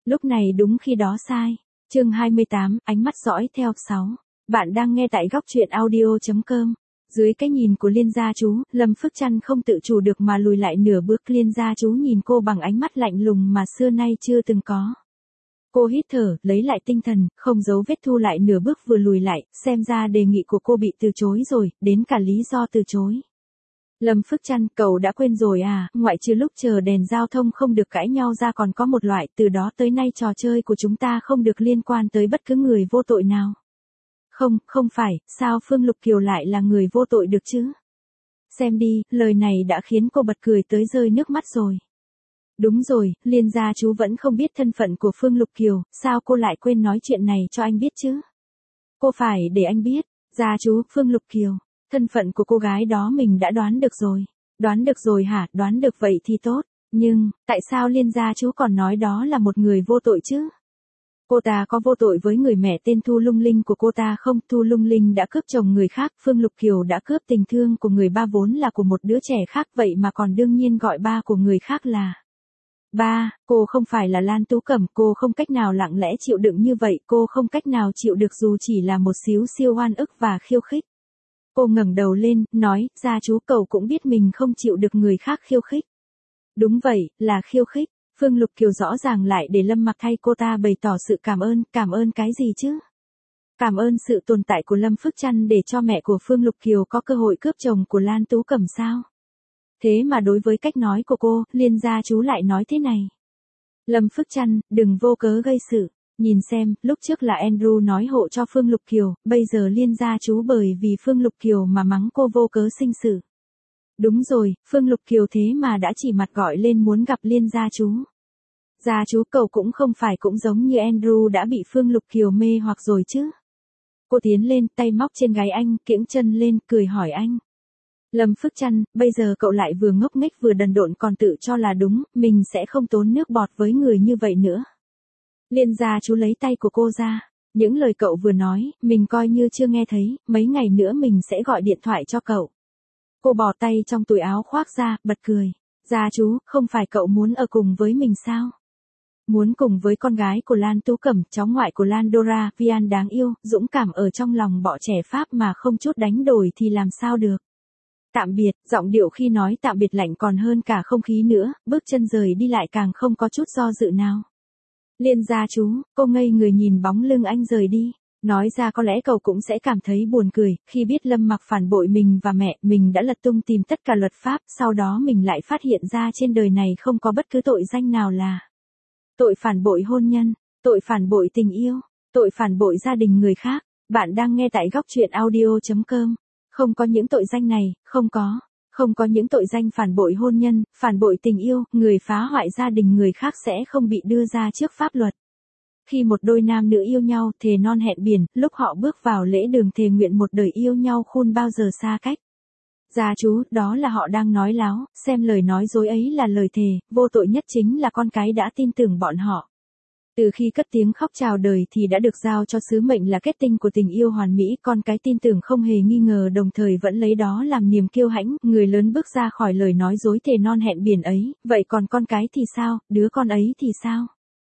Lúc này đúng khi đó sai. Chương 28, ánh mắt dõi theo 6. Bạn đang nghe tại góc truyện audio.com. Dưới cái nhìn của Liên gia chú, Lâm Phước Trăn không tự chủ được mà lùi lại nửa bước. Liên gia chú nhìn cô bằng ánh mắt lạnh lùng mà xưa nay chưa từng có. Cô hít thở, lấy lại tinh thần, không giấu vết thu lại nửa bước vừa lùi lại, xem ra đề nghị của cô bị từ chối rồi, đến cả lý do từ chối. Lâm Phước Trăn, cậu đã quên rồi à, ngoại trừ lúc chờ đèn giao thông không được cãi nhau ra còn có một loại, từ đó tới nay trò chơi của chúng ta không được liên quan tới bất cứ người vô tội nào. Không phải, sao Phương Lục Kiều lại là người vô tội được chứ? Xem đi, lời này đã khiến cô bật cười tới rơi nước mắt rồi. Đúng rồi, Liên gia chú vẫn không biết thân phận của Phương Lục Kiều, sao cô lại quên nói chuyện này cho anh biết chứ? Cô phải để anh biết, gia chú, Phương Lục Kiều, thân phận của cô gái đó mình đã đoán được rồi. Đoán được rồi hả? Đoán được vậy thì tốt, nhưng, tại sao Liên gia chú còn nói đó là một người vô tội chứ? Cô ta có vô tội với người mẹ tên Thu Lung Linh của cô ta không? Thu Lung Linh đã cướp chồng người khác, Phương Lục Kiều đã cướp tình thương của người ba vốn là của một đứa trẻ khác, vậy mà còn đương nhiên gọi ba của người khác là ba. Cô không phải là Lan Tú Cẩm, cô không cách nào lặng lẽ chịu đựng như vậy, cô không cách nào chịu được dù chỉ là một xíu siêu oan ức và khiêu khích. Cô ngẩng đầu lên, nói, gia chú, cậu cũng biết mình không chịu được người khác khiêu khích. Đúng vậy, là khiêu khích. Phương Lục Kiều rõ ràng lại để Lâm Mặc thay cô ta bày tỏ sự cảm ơn cái gì chứ? Cảm ơn sự tồn tại của Lâm Phước Trăn để cho mẹ của Phương Lục Kiều có cơ hội cướp chồng của Lan Tú Cẩm sao? Thế mà đối với cách nói của cô, Liên gia chú lại nói thế này. Lâm Phước Trăn, đừng vô cớ gây sự. Nhìn xem, lúc trước là Andrew nói hộ cho Phương Lục Kiều, bây giờ Liên gia chú bởi vì Phương Lục Kiều mà mắng cô vô cớ sinh sự. Đúng rồi, Phương Lục Kiều thế mà đã chỉ mặt gọi lên muốn gặp Liên gia chú. Gia chú, cậu cũng không phải cũng giống như Andrew đã bị Phương Lục Kiều mê hoặc rồi chứ. Cô tiến lên, tay móc trên gáy anh, kiễng chân lên, cười hỏi anh. Lâm Phước Trăn, bây giờ cậu lại vừa ngốc nghếch vừa đần độn còn tự cho là đúng, mình sẽ không tốn nước bọt với người như vậy nữa. Liên gia chú lấy tay của cô ra. Những lời cậu vừa nói, mình coi như chưa nghe thấy, mấy ngày nữa mình sẽ gọi điện thoại cho cậu. Cô bỏ tay trong túi áo khoác ra, bật cười. Gia chú, không phải cậu muốn ở cùng với mình sao? Muốn cùng với con gái của Lan Tú Cẩm, cháu ngoại của Lan Dora, Vian đáng yêu, dũng cảm ở trong lòng bọ trẻ Pháp mà không chút đánh đổi thì làm sao được. Tạm biệt, giọng điệu khi nói tạm biệt lạnh còn hơn cả không khí nữa, bước chân rời đi lại càng không có chút do dự nào. Liên gia chú, cô ngây người nhìn bóng lưng anh rời đi. Nói ra có lẽ cậu cũng sẽ cảm thấy buồn cười, khi biết Lâm Mặc phản bội mình và mẹ, mình đã lật tung tìm tất cả luật pháp, sau đó mình lại phát hiện ra trên đời này không có bất cứ tội danh nào là tội phản bội hôn nhân, tội phản bội tình yêu, tội phản bội gia đình người khác. Bạn đang nghe tại góc truyện audio.com. Không có những tội danh này, không có những tội danh phản bội hôn nhân, phản bội tình yêu, người phá hoại gia đình người khác sẽ không bị đưa ra trước pháp luật. Khi một đôi nam nữ yêu nhau, thề non hẹn biển, lúc họ bước vào lễ đường thề nguyện một đời yêu nhau khôn bao giờ xa cách. Gia chú, đó là họ đang nói láo, xem lời nói dối ấy là lời thề, vô tội nhất chính là con cái đã tin tưởng bọn họ. Từ khi cất tiếng khóc chào đời thì đã được giao cho sứ mệnh là kết tinh của tình yêu hoàn mỹ, con cái tin tưởng không hề nghi ngờ đồng thời vẫn lấy đó làm niềm kiêu hãnh, người lớn bước ra khỏi lời nói dối thề non hẹn biển ấy, vậy còn con cái thì sao, đứa con ấy thì sao?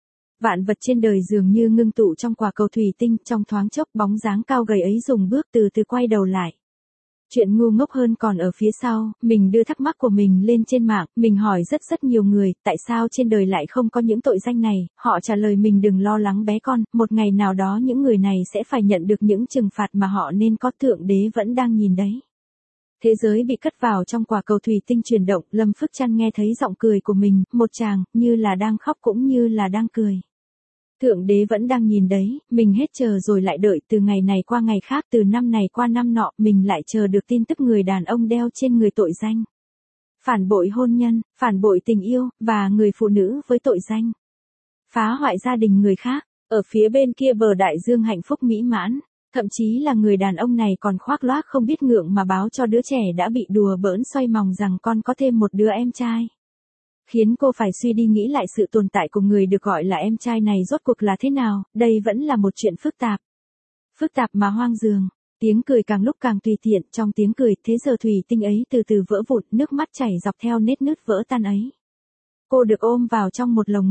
Vạn vật trên đời dường như ngưng tụ trong quả cầu thủy tinh, trong thoáng chốc bóng dáng cao gầy ấy dùng bước từ từ quay đầu lại. Chuyện ngu ngốc hơn còn ở phía sau, mình đưa thắc mắc của mình lên trên mạng, mình hỏi rất nhiều người, tại sao trên đời lại không có những tội danh này, họ trả lời mình đừng lo lắng bé con, một ngày nào đó những người này sẽ phải nhận được những trừng phạt mà họ nên có, Thượng Đế vẫn đang nhìn đấy. Thế giới bị cất vào trong quả cầu thủy tinh chuyển động, Lâm Phước Trăn nghe thấy giọng cười của mình, một chàng, như là đang khóc cũng như là đang cười. Thượng Đế vẫn đang nhìn đấy, mình hết chờ rồi lại đợi, từ ngày này qua ngày khác, từ năm này qua năm nọ, mình lại chờ được tin tức người đàn ông đeo trên người tội danh phản bội hôn nhân, phản bội tình yêu, và người phụ nữ với tội danh phá hoại gia đình người khác. Ở phía bên kia bờ đại dương hạnh phúc mỹ mãn, thậm chí là người đàn ông này còn khoác lác không biết ngượng mà báo cho đứa trẻ đã bị đùa bỡn xoay mòng rằng con có thêm một đứa em trai. Khiến cô phải suy đi nghĩ lại sự tồn tại của người được gọi là em trai này rốt cuộc là thế nào, đây vẫn là một chuyện phức tạp. Phức tạp mà hoang dường, tiếng cười càng lúc càng tùy tiện, trong tiếng cười, thế giờ thủy tinh ấy từ từ vỡ vụn, nước mắt chảy dọc theo nét nứt vỡ tan ấy. Cô được ôm vào trong một lồng ngực,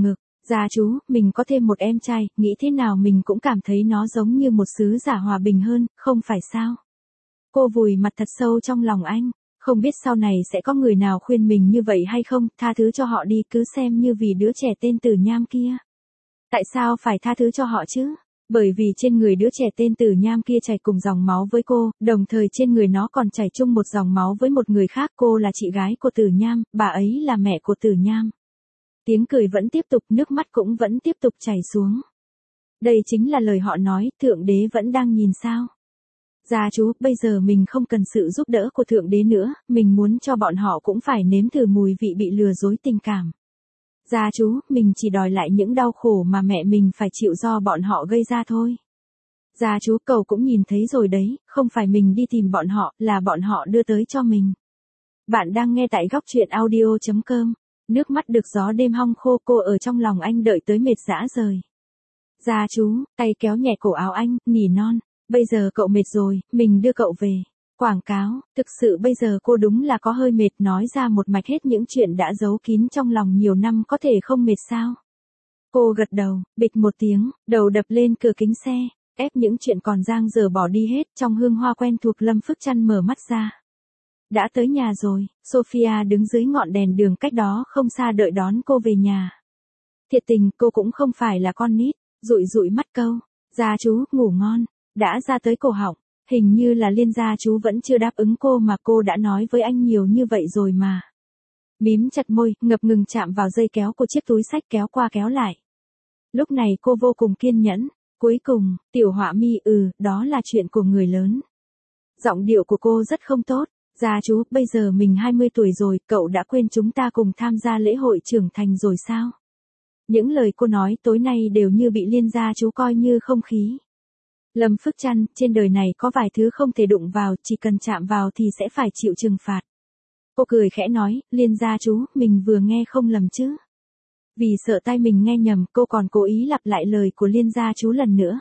Gia chú, mình có thêm một em trai, nghĩ thế nào mình cũng cảm thấy nó giống như một sứ giả hòa bình hơn, không phải sao? Cô vùi mặt thật sâu trong lòng anh. Không biết sau này sẽ có người nào khuyên mình như vậy hay không, tha thứ cho họ đi, cứ xem như vì đứa trẻ tên Tử Nham kia. Tại sao phải tha thứ cho họ chứ? Bởi vì trên người đứa trẻ tên Tử Nham kia chảy cùng dòng máu với cô, đồng thời trên người nó còn chảy chung một dòng máu với một người khác, cô là chị gái của Tử Nham, bà ấy là mẹ của Tử Nham. Tiếng cười vẫn tiếp tục, nước mắt cũng vẫn tiếp tục chảy xuống. Đây chính là lời họ nói, Thượng Đế vẫn đang nhìn sao. Gia chú, bây giờ mình không cần sự giúp đỡ của Thượng Đế nữa, mình muốn cho bọn họ cũng phải nếm thử mùi vị bị lừa dối tình cảm. Gia chú, mình chỉ đòi lại những đau khổ mà mẹ mình phải chịu do bọn họ gây ra thôi. Gia chú, cậu cũng nhìn thấy rồi đấy, không phải mình đi tìm bọn họ, là bọn họ đưa tới cho mình. Bạn đang nghe tại góc truyện audio.com. Nước mắt được gió đêm hong khô, cô ở trong lòng anh đợi tới mệt rã rời. Gia chú, tay kéo nhẹ cổ áo anh, nỉ non. Bây giờ cậu mệt rồi, mình đưa cậu về. Quảng cáo, thực sự bây giờ cô đúng là có hơi mệt, nói ra một mạch hết những chuyện đã giấu kín trong lòng nhiều năm có thể không mệt sao? Cô gật đầu, bịch một tiếng, đầu đập lên cửa kính xe, ép những chuyện còn dang dở bỏ đi hết, trong hương hoa quen thuộc Lâm Phước Trăn mở mắt ra. Đã tới nhà rồi, Sophia đứng dưới ngọn đèn đường cách đó không xa đợi đón cô về nhà. Thiệt tình cô cũng không phải là con nít, dụi dụi mắt câu, gia chú, ngủ ngon. Đã ra tới cổ họng, hình như là Liên gia chú vẫn chưa đáp ứng cô mà cô đã nói với anh nhiều như vậy rồi mà. Mím chặt môi, ngập ngừng chạm vào dây kéo của chiếc túi xách kéo qua kéo lại. Lúc này cô vô cùng kiên nhẫn, cuối cùng, Tiểu Họa Mi, đó là chuyện của người lớn. Giọng điệu của cô rất không tốt, gia chú, bây giờ mình 20 tuổi rồi, cậu đã quên chúng ta cùng tham gia lễ hội trưởng thành rồi sao? Những lời cô nói tối nay đều như bị Liên gia chú coi như không khí. Lâm Phước Trăn, trên đời này có vài thứ không thể đụng vào, chỉ cần chạm vào thì sẽ phải chịu trừng phạt. Cô cười khẽ nói, Liên gia chú, mình vừa nghe không lầm chứ. Vì sợ tai mình nghe nhầm, cô còn cố ý lặp lại lời của Liên gia chú lần nữa.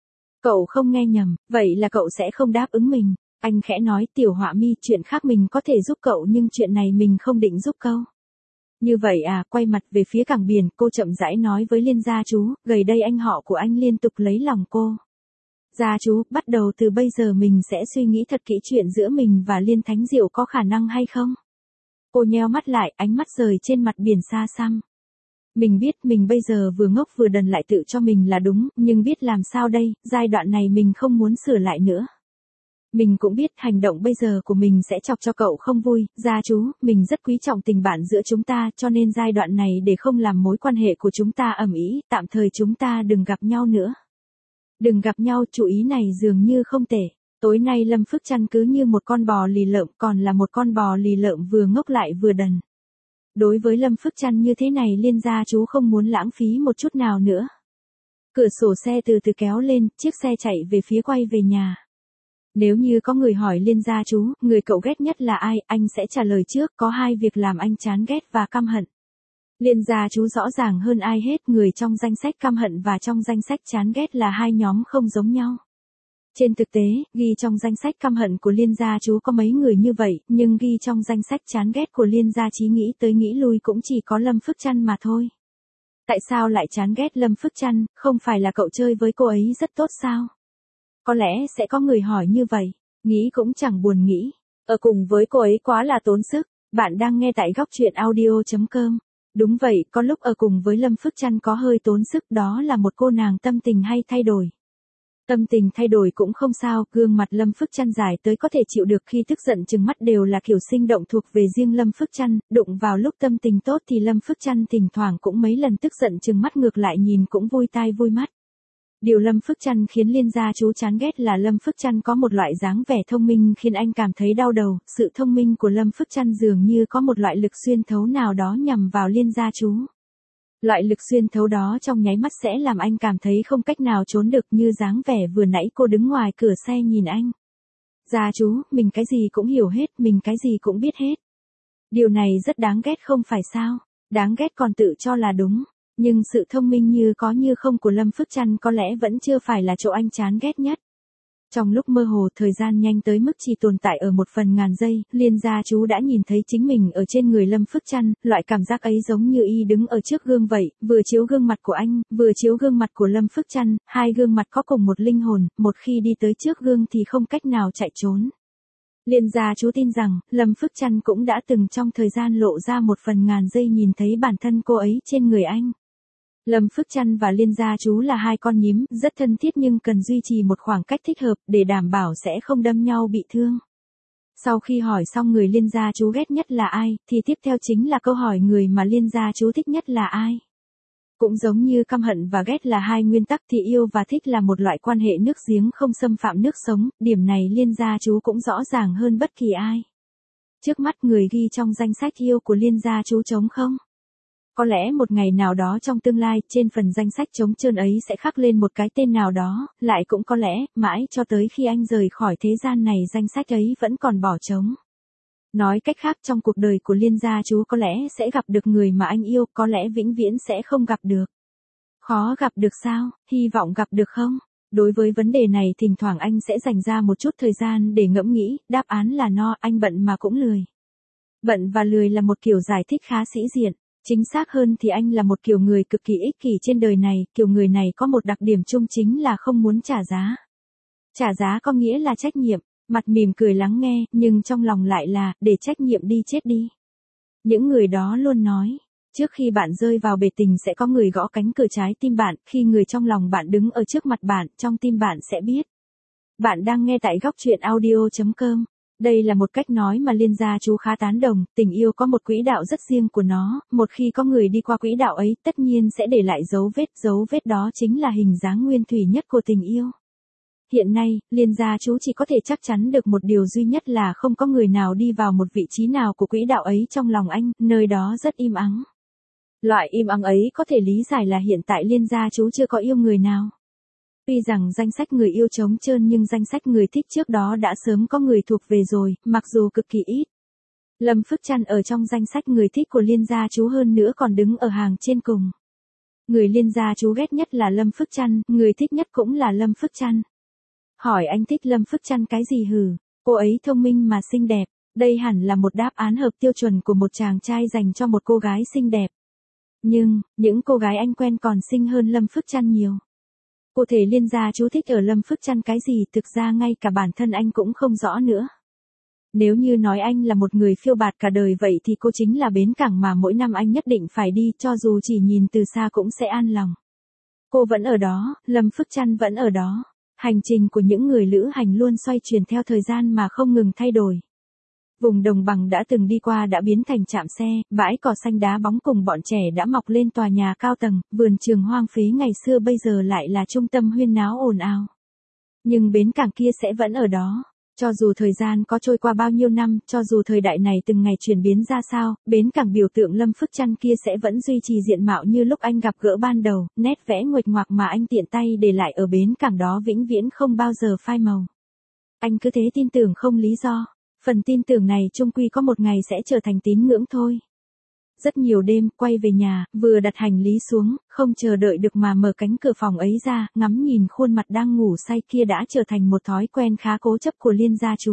Cậu không nghe nhầm, vậy là cậu sẽ không đáp ứng mình. Anh khẽ nói, Tiểu Họa Mi, chuyện khác mình có thể giúp cậu nhưng chuyện này mình không định giúp cậu. Như vậy à, quay mặt về phía cảng biển, cô chậm rãi nói với Liên gia chú, gần đây anh họ của anh liên tục lấy lòng cô. Gia chú, bắt đầu từ bây giờ mình sẽ suy nghĩ thật kỹ chuyện giữa mình và Liên Thánh Diệu có khả năng hay không? Cô nheo mắt lại, ánh mắt rời trên mặt biển xa xăm. Mình biết mình bây giờ vừa ngốc vừa đần lại tự cho mình là đúng, nhưng biết làm sao đây, giai đoạn này mình không muốn sửa lại nữa. Mình cũng biết hành động bây giờ của mình sẽ chọc cho cậu không vui, gia chú, mình rất quý trọng tình bạn giữa chúng ta, cho nên giai đoạn này để không làm mối quan hệ của chúng ta ầm ĩ, tạm thời chúng ta đừng gặp nhau nữa. Đừng gặp nhau, chủ ý này dường như không tệ. Tối nay Lâm Phước Trăn cứ như một con bò lì lợm, còn là một con bò lì lợm vừa ngốc lại vừa đần. Đối với Lâm Phước Trăn như thế này Liên gia chú không muốn lãng phí một chút nào nữa. Cửa sổ xe từ từ kéo lên, chiếc xe chạy về phía quay về nhà. Nếu như có người hỏi Liên gia chú, người cậu ghét nhất là ai, anh sẽ trả lời trước, có hai việc làm anh chán ghét và căm hận. Liên gia chú rõ ràng hơn ai hết, người trong danh sách căm hận và trong danh sách chán ghét là hai nhóm không giống nhau. Trên thực tế, ghi trong danh sách căm hận của Liên gia chú có mấy người như vậy, nhưng ghi trong danh sách chán ghét của Liên gia chí nghĩ tới nghĩ lui cũng chỉ có Lâm Phước Trăn mà thôi. Tại sao lại chán ghét Lâm Phước Trăn, không phải là cậu chơi với cô ấy rất tốt sao? Có lẽ sẽ có người hỏi như vậy, nghĩ cũng chẳng buồn nghĩ. Ở cùng với cô ấy quá là tốn sức. Bạn đang nghe tại góc truyện audio.com. Đúng vậy, có lúc ở cùng với Lâm Phước Trăn có hơi tốn sức, đó là một cô nàng tâm tình hay thay đổi. Tâm tình thay đổi cũng không sao, gương mặt Lâm Phước Trăn dài tới có thể chịu được, khi tức giận trừng mắt đều là kiểu sinh động thuộc về riêng Lâm Phước Trăn, đụng vào lúc tâm tình tốt thì Lâm Phước Trăn thỉnh thoảng cũng mấy lần tức giận trừng mắt ngược lại nhìn cũng vui tai vui mắt. Điều Lâm Phước Trăn khiến Liên gia chú chán ghét là Lâm Phước Trăn có một loại dáng vẻ thông minh khiến anh cảm thấy đau đầu, sự thông minh của Lâm Phước Trăn dường như có một loại lực xuyên thấu nào đó nhằm vào Liên gia chú. Loại lực xuyên thấu đó trong nháy mắt sẽ làm anh cảm thấy không cách nào trốn được, như dáng vẻ vừa nãy cô đứng ngoài cửa xe nhìn anh. Gia chú, mình cái gì cũng hiểu hết, mình cái gì cũng biết hết. Điều này rất đáng ghét không phải sao? Đáng ghét còn tự cho là đúng. Nhưng sự thông minh như có như không của Lâm Phước Trăn có lẽ vẫn chưa phải là chỗ anh chán ghét nhất. Trong lúc mơ hồ thời gian nhanh tới mức chỉ tồn tại ở một phần ngàn giây, Liên gia chú đã nhìn thấy chính mình ở trên người Lâm Phước Trăn, loại cảm giác ấy giống như y đứng ở trước gương vậy, vừa chiếu gương mặt của anh, vừa chiếu gương mặt của Lâm Phước Trăn, hai gương mặt có cùng một linh hồn, một khi đi tới trước gương thì không cách nào chạy trốn. Liên gia chú tin rằng, Lâm Phước Trăn cũng đã từng trong thời gian lộ ra một phần ngàn giây nhìn thấy bản thân cô ấy trên người anh. Lâm Phước Trăn và Liên gia chú là hai con nhím, rất thân thiết nhưng cần duy trì một khoảng cách thích hợp để đảm bảo sẽ không đâm nhau bị thương. Sau khi hỏi xong người Liên gia chú ghét nhất là ai, thì tiếp theo chính là câu hỏi người mà Liên gia chú thích nhất là ai. Cũng giống như căm hận và ghét là hai nguyên tắc thì yêu và thích là một loại quan hệ nước giếng không xâm phạm nước sống, điểm này Liên gia chú cũng rõ ràng hơn bất kỳ ai. Trước mắt người ghi trong danh sách yêu của Liên gia chú trống không? Có lẽ một ngày nào đó trong tương lai, trên phần danh sách trống trơn ấy sẽ khắc lên một cái tên nào đó, lại cũng có lẽ, mãi cho tới khi anh rời khỏi thế gian này danh sách ấy vẫn còn bỏ trống. Nói cách khác trong cuộc đời của Liên gia chú có lẽ sẽ gặp được người mà anh yêu, có lẽ vĩnh viễn sẽ không gặp được. Khó gặp được sao, hy vọng gặp được không? Đối với vấn đề này thỉnh thoảng anh sẽ dành ra một chút thời gian để ngẫm nghĩ, đáp án là no, anh bận mà cũng lười. Bận và lười là một kiểu giải thích khá sĩ diện. Chính xác hơn thì anh là một kiểu người cực kỳ ích kỷ trên đời này, kiểu người này có một đặc điểm chung chính là không muốn trả giá. Trả giá có nghĩa là trách nhiệm, mặt mỉm cười lắng nghe, nhưng trong lòng lại là, để trách nhiệm đi chết đi. Những người đó luôn nói, trước khi bạn rơi vào bể tình sẽ có người gõ cánh cửa trái tim bạn, khi người trong lòng bạn đứng ở trước mặt bạn, trong tim bạn sẽ biết. Bạn đang nghe tại góc truyện audio.com. Đây là một cách nói mà Liên gia chú khá tán đồng, tình yêu có một quỹ đạo rất riêng của nó, một khi có người đi qua quỹ đạo ấy tất nhiên sẽ để lại dấu vết đó chính là hình dáng nguyên thủy nhất của tình yêu. Hiện nay, Liên gia chú chỉ có thể chắc chắn được một điều duy nhất là không có người nào đi vào một vị trí nào của quỹ đạo ấy trong lòng anh, nơi đó rất im ắng. Loại im ắng ấy có thể lý giải là hiện tại Liên gia chú chưa có yêu người nào. Tuy rằng danh sách người yêu trống trơn nhưng danh sách người thích trước đó đã sớm có người thuộc về rồi, mặc dù cực kỳ ít. Lâm Phước Trăn ở trong danh sách người thích của Liên gia chú hơn nữa còn đứng ở hàng trên cùng. Người Liên gia chú ghét nhất là Lâm Phước Trăn, người thích nhất cũng là Lâm Phước Trăn. Hỏi anh thích Lâm Phước Trăn cái gì hử? Cô ấy thông minh mà xinh đẹp, đây hẳn là một đáp án hợp tiêu chuẩn của một chàng trai dành cho một cô gái xinh đẹp. Nhưng, những cô gái anh quen còn xinh hơn Lâm Phước Trăn nhiều. Cụ thể Liên gia chú thích ở Lâm Phước Trăn cái gì thực ra ngay cả bản thân anh cũng không rõ nữa. Nếu như nói anh là một người phiêu bạt cả đời vậy thì cô chính là bến cảng mà mỗi năm anh nhất định phải đi cho dù chỉ nhìn từ xa cũng sẽ an lòng. Cô vẫn ở đó, Lâm Phước Trăn vẫn ở đó. Hành trình của những người lữ hành luôn xoay chuyển theo thời gian mà không ngừng thay đổi. Vùng đồng bằng đã từng đi qua đã biến thành trạm xe, bãi cỏ xanh đá bóng cùng bọn trẻ đã mọc lên tòa nhà cao tầng, vườn trường hoang phế ngày xưa bây giờ lại là trung tâm huyên náo ồn ào. Nhưng bến cảng kia sẽ vẫn ở đó. Cho dù thời gian có trôi qua bao nhiêu năm, cho dù thời đại này từng ngày chuyển biến ra sao, bến cảng biểu tượng Lâm Phước Trăn kia sẽ vẫn duy trì diện mạo như lúc anh gặp gỡ ban đầu, nét vẽ nguệch ngoạc mà anh tiện tay để lại ở bến cảng đó vĩnh viễn không bao giờ phai màu. Anh cứ thế tin tưởng không lý do. Phần tin tưởng này chung quy có một ngày sẽ trở thành tín ngưỡng thôi. Rất nhiều đêm, quay về nhà, vừa đặt hành lý xuống, không chờ đợi được mà mở cánh cửa phòng ấy ra, ngắm nhìn khuôn mặt đang ngủ say kia đã trở thành một thói quen khá cố chấp của Liên gia chú.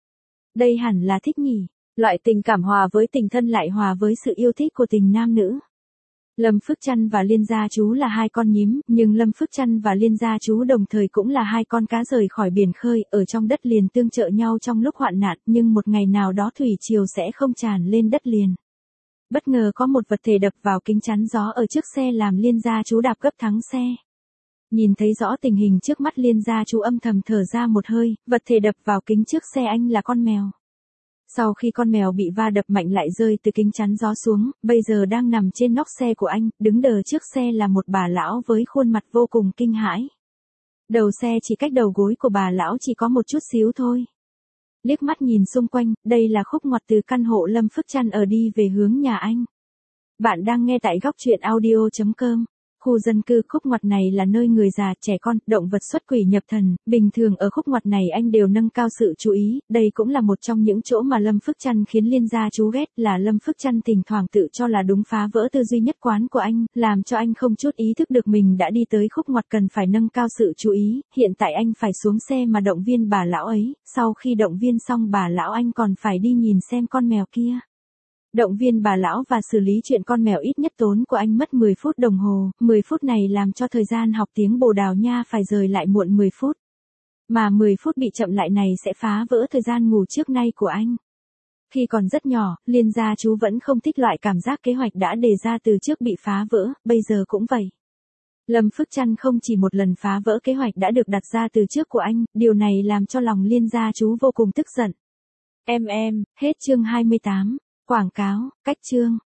Đây hẳn là thích nhỉ, loại tình cảm hòa với tình thân lại hòa với sự yêu thích của tình nam nữ. Lâm Phước Trăn và Liên gia chú là hai con nhím, nhưng Lâm Phước Trăn và Liên gia chú đồng thời cũng là hai con cá rời khỏi biển khơi, ở trong đất liền tương trợ nhau trong lúc hoạn nạn, nhưng một ngày nào đó thủy triều sẽ không tràn lên đất liền. Bất ngờ có một vật thể đập vào kính chắn gió ở trước xe làm Liên gia chú đạp gấp thắng xe. Nhìn thấy rõ tình hình trước mắt Liên gia chú âm thầm thở ra một hơi, vật thể đập vào kính trước xe anh là con mèo. Sau khi con mèo bị va đập mạnh lại rơi từ kính chắn gió xuống, bây giờ đang nằm trên nóc xe của anh, đứng đờ trước xe là một bà lão với khuôn mặt vô cùng kinh hãi. Đầu xe chỉ cách đầu gối của bà lão chỉ có một chút xíu thôi. Liếc mắt nhìn xung quanh, đây là khúc ngoặt từ căn hộ Lâm Phước Trăn ở đi về hướng nhà anh. Bạn đang nghe tại góc truyện audio.com. Khu dân cư khúc ngoặt này là nơi người già, trẻ con, động vật xuất quỷ nhập thần, bình thường ở khúc ngoặt này anh đều nâng cao sự chú ý, đây cũng là một trong những chỗ mà Lâm Phước Trăn khiến Liên gia chú ghét, là Lâm Phước Trăn thỉnh thoảng tự cho là đúng phá vỡ tư duy nhất quán của anh, làm cho anh không chút ý thức được mình đã đi tới khúc ngoặt cần phải nâng cao sự chú ý, hiện tại anh phải xuống xe mà động viên bà lão ấy, sau khi động viên xong bà lão anh còn phải đi nhìn xem con mèo kia. Động viên bà lão và xử lý chuyện con mèo ít nhất tốn của anh mất 10 phút đồng hồ, 10 phút này làm cho thời gian học tiếng Bồ Đào Nha phải rời lại muộn 10 phút. Mà 10 phút bị chậm lại này sẽ phá vỡ thời gian ngủ trước nay của anh. Khi còn rất nhỏ, Liên gia chú vẫn không thích loại cảm giác kế hoạch đã đề ra từ trước bị phá vỡ, bây giờ cũng vậy. Lâm Phước Trăn không chỉ một lần phá vỡ kế hoạch đã được đặt ra từ trước của anh, điều này làm cho lòng Liên gia chú vô cùng tức giận. Hết chương 28. Quảng cáo, cách chương.